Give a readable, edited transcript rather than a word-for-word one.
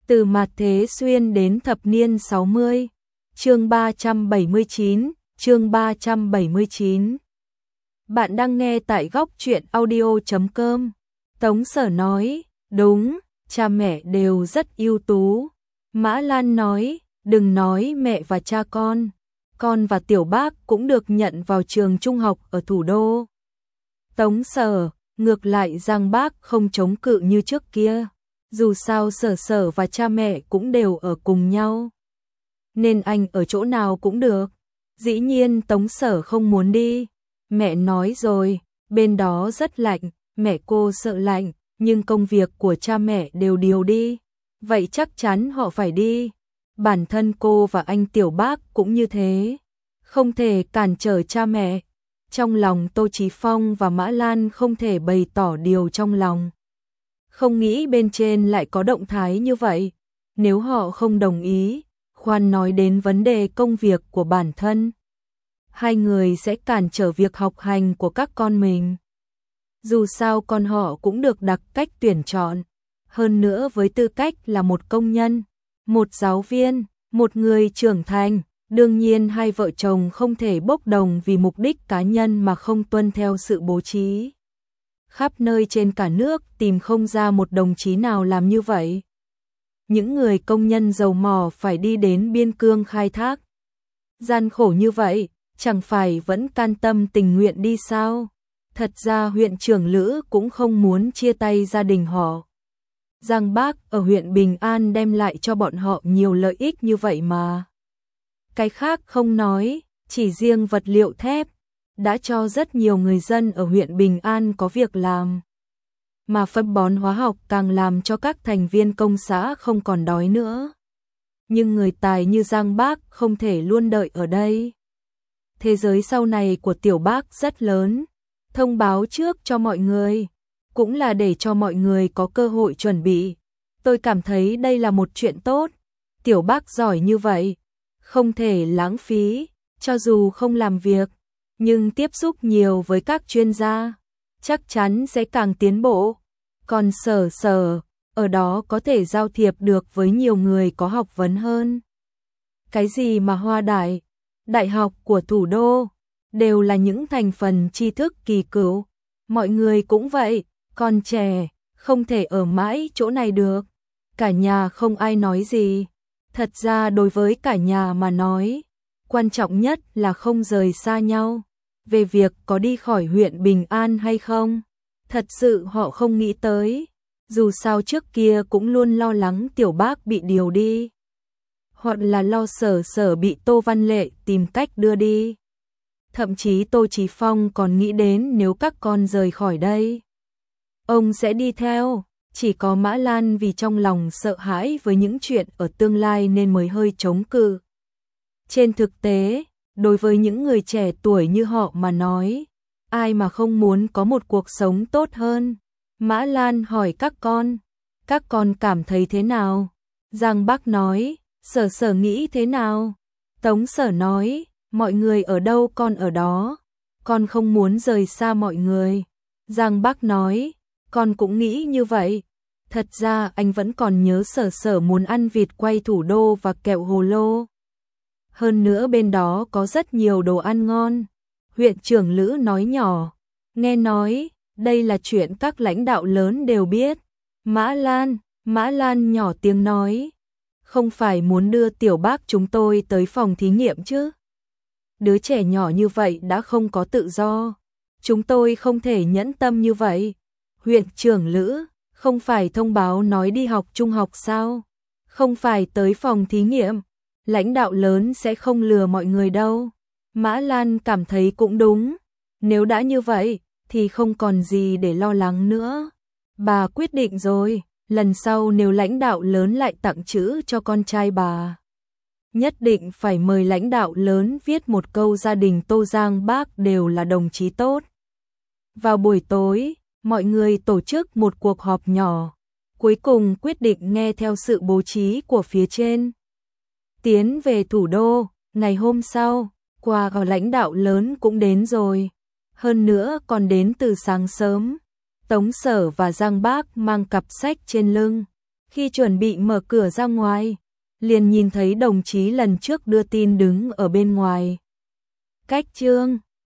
Từ mạt thế xuyên đến thập niên 60. Chương 379, chương 379. Bạn đang nghe tại góc truyện audio.com. Tống Sở nói, đúng, cha mẹ đều rất ưu tú. Mã Lan nói, đừng nói mẹ và cha con và Tiểu Bác cũng được nhận vào trường trung học ở thủ đô. Tống Sở, ngược lại Giang Bác không chống cự như trước kia. Dù sao Sở và cha mẹ cũng đều ở cùng nhau, nên anh ở chỗ nào cũng được. Dĩ nhiên Tống Sở không muốn đi. Mẹ nói rồi, bên đó rất lạnh, mẹ cô sợ lạnh, nhưng công việc của cha mẹ đều điều đi, vậy chắc chắn họ phải đi. Bản thân cô và anh Tiểu Bác cũng như thế, không thể cản trở cha mẹ. Trong lòng Tô Chí Phong và Mã Lan không thể bày tỏ điều trong lòng. Không nghĩ bên trên lại có động thái như vậy. Nếu họ không đồng ý, khoan nói đến vấn đề công việc của bản thân, hai người sẽ cản trở việc học hành của các con mình. Dù sao con họ cũng được đặc cách tuyển chọn, hơn nữa với tư cách là một công nhân, một giáo viên, một người trưởng thành, đương nhiên hai vợ chồng không thể bốc đồng vì mục đích cá nhân mà không tuân theo sự bố trí. Khắp nơi trên cả nước tìm không ra một đồng chí nào làm như vậy. Những người công nhân dầu mỏ phải đi đến biên cương khai thác. Gian khổ như vậy, chẳng phải vẫn can tâm tình nguyện đi sao? Thật ra huyện trưởng Lữ cũng không muốn chia tay gia đình họ. Giang Bác ở huyện Bình An đem lại cho bọn họ nhiều lợi ích như vậy mà. Cái khác không nói, chỉ riêng vật liệu thép đã cho rất nhiều người dân ở huyện Bình An có việc làm. Mà phân bón hóa học càng làm cho các thành viên công xã không còn đói nữa. Nhưng người tài như Giang Bác không thể luôn đợi ở đây. Thế giới sau này của Tiểu Bác rất lớn, thông báo trước cho mọi người, cũng là để cho mọi người có cơ hội chuẩn bị. Tôi cảm thấy đây là một chuyện tốt. Tiểu Bác giỏi như vậy, không thể lãng phí, cho dù không làm việc, nhưng tiếp xúc nhiều với các chuyên gia, chắc chắn sẽ càng tiến bộ. Còn Sở, ở đó có thể giao thiệp được với nhiều người có học vấn hơn. Cái gì mà Hoa Đại học của thủ đô, đều là những thành phần tri thức kỳ cựu. Mọi người cũng vậy, còn trẻ, không thể ở mãi chỗ này được. Cả nhà không ai nói gì. Thật ra đối với cả nhà mà nói, quan trọng nhất là không rời xa nhau. Về việc có đi khỏi huyện Bình An hay không, thật sự họ không nghĩ tới. Dù sao trước kia cũng luôn lo lắng Tiểu Bác bị điều đi, hoặc là lo Sở bị Tô Văn Lệ tìm cách đưa đi. Thậm chí Tô Chí Phong còn nghĩ đến nếu các con rời khỏi đây, ông sẽ đi theo. Chỉ có Mã Lan vì trong lòng sợ hãi với những chuyện ở tương lai nên mới hơi chống cự. Trên thực tế, đối với những người trẻ tuổi như họ mà nói, ai mà không muốn có một cuộc sống tốt hơn. Mã Lan hỏi các con cảm thấy thế nào? Giang Bác nói, Sở nghĩ thế nào? Tống Sở nói, mọi người ở đâu con ở đó, con không muốn rời xa mọi người. Giang Bác nói, con cũng nghĩ như vậy. Thật ra anh vẫn còn nhớ Sở muốn ăn vịt quay thủ đô và kẹo hồ lô. Hơn nữa bên đó có rất nhiều đồ ăn ngon. Huyện trưởng Lữ nói nhỏ, nghe nói, đây là chuyện các lãnh đạo lớn đều biết. Mã Lan nhỏ tiếng nói, không phải muốn đưa Tiểu Bác chúng tôi tới phòng thí nghiệm chứ? Đứa trẻ nhỏ như vậy đã không có tự do. Chúng tôi không thể nhẫn tâm như vậy. Huyện trưởng Lữ, không phải thông báo nói đi học trung học sao? Không phải tới phòng thí nghiệm. Lãnh đạo lớn sẽ không lừa mọi người đâu. Mã Lan cảm thấy cũng đúng. Nếu đã như vậy, thì không còn gì để lo lắng nữa. Bà quyết định rồi, lần sau nếu lãnh đạo lớn lại tặng chữ cho con trai bà, nhất định phải mời lãnh đạo lớn viết một câu gia đình Tô Giang Bác đều là đồng chí tốt. Vào buổi tối, mọi người tổ chức một cuộc họp nhỏ, cuối cùng quyết định nghe theo sự bố trí của phía trên. Tiến về thủ đô, ngày hôm sau, quà của lãnh đạo lớn cũng đến rồi. Hơn nữa còn đến từ sáng sớm. Tống Sở và Giang Bác mang cặp sách trên lưng. Khi chuẩn bị mở cửa ra ngoài, liền nhìn thấy đồng chí lần trước đưa tin đứng ở bên ngoài. Cách Trương